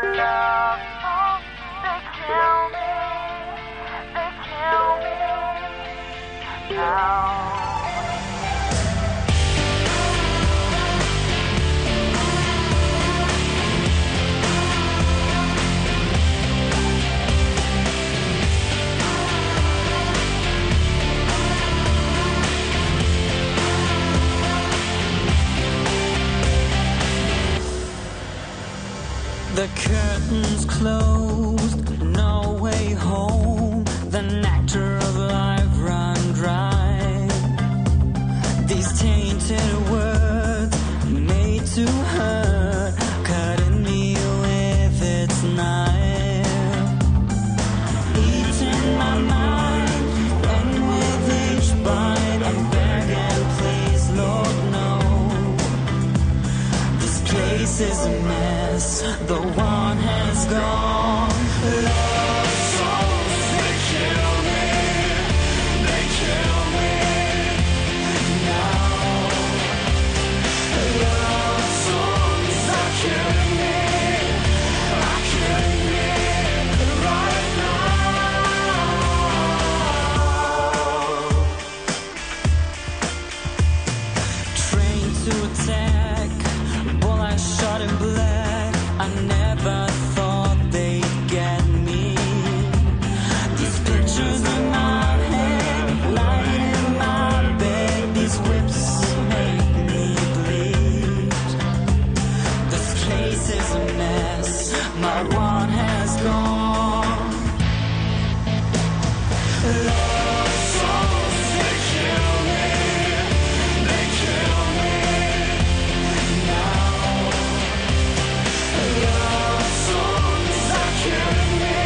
love songs, they kill me now. The curtains closed, no way home. The nectar of life run dry. These tainted words made to hurt, cutting me with its knife, eating my mind, and with each bite I'm begging, please, Lord, no. This place is a mess. The one has gone. Love songs, they kill me now. Love songs are killing me right now. Trained to attack, bullet shot in black. I never thought they'd get me. These pictures in my head, lying in my bed, these whips make me bleed. This place is a mess, my one has gone. Love songs, they kill me now. Love songs are killing me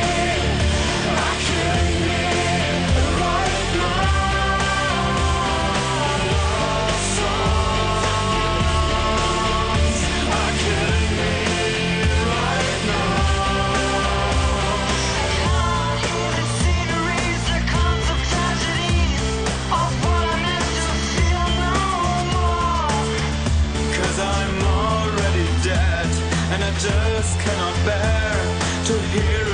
right now. Love songs are killing me right now. Can't hear the sceneries, the cons of tragedies, of what I meant to feel no more. 'Cause I'm already dead, and I just cannot bear to hear